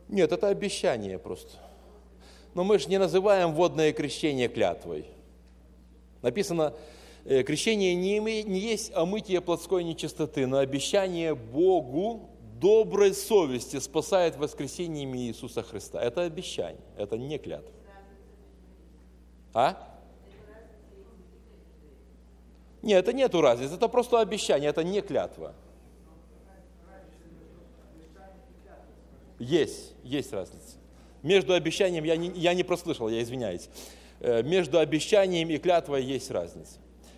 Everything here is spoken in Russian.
Нет, это обещание просто. Но мы же не называем водное крещение клятвой. Написано, крещение не есть омытие плотской нечистоты, но обещание Богу доброй совести спасает воскресением Иисуса Христа. Это обещание, это не клятва. Нет, это нету разницы, это просто обещание, это не клятва. Есть разница. Между обещанием, я не прослышал, я извиняюсь. Между обещанием и клятвой есть разница.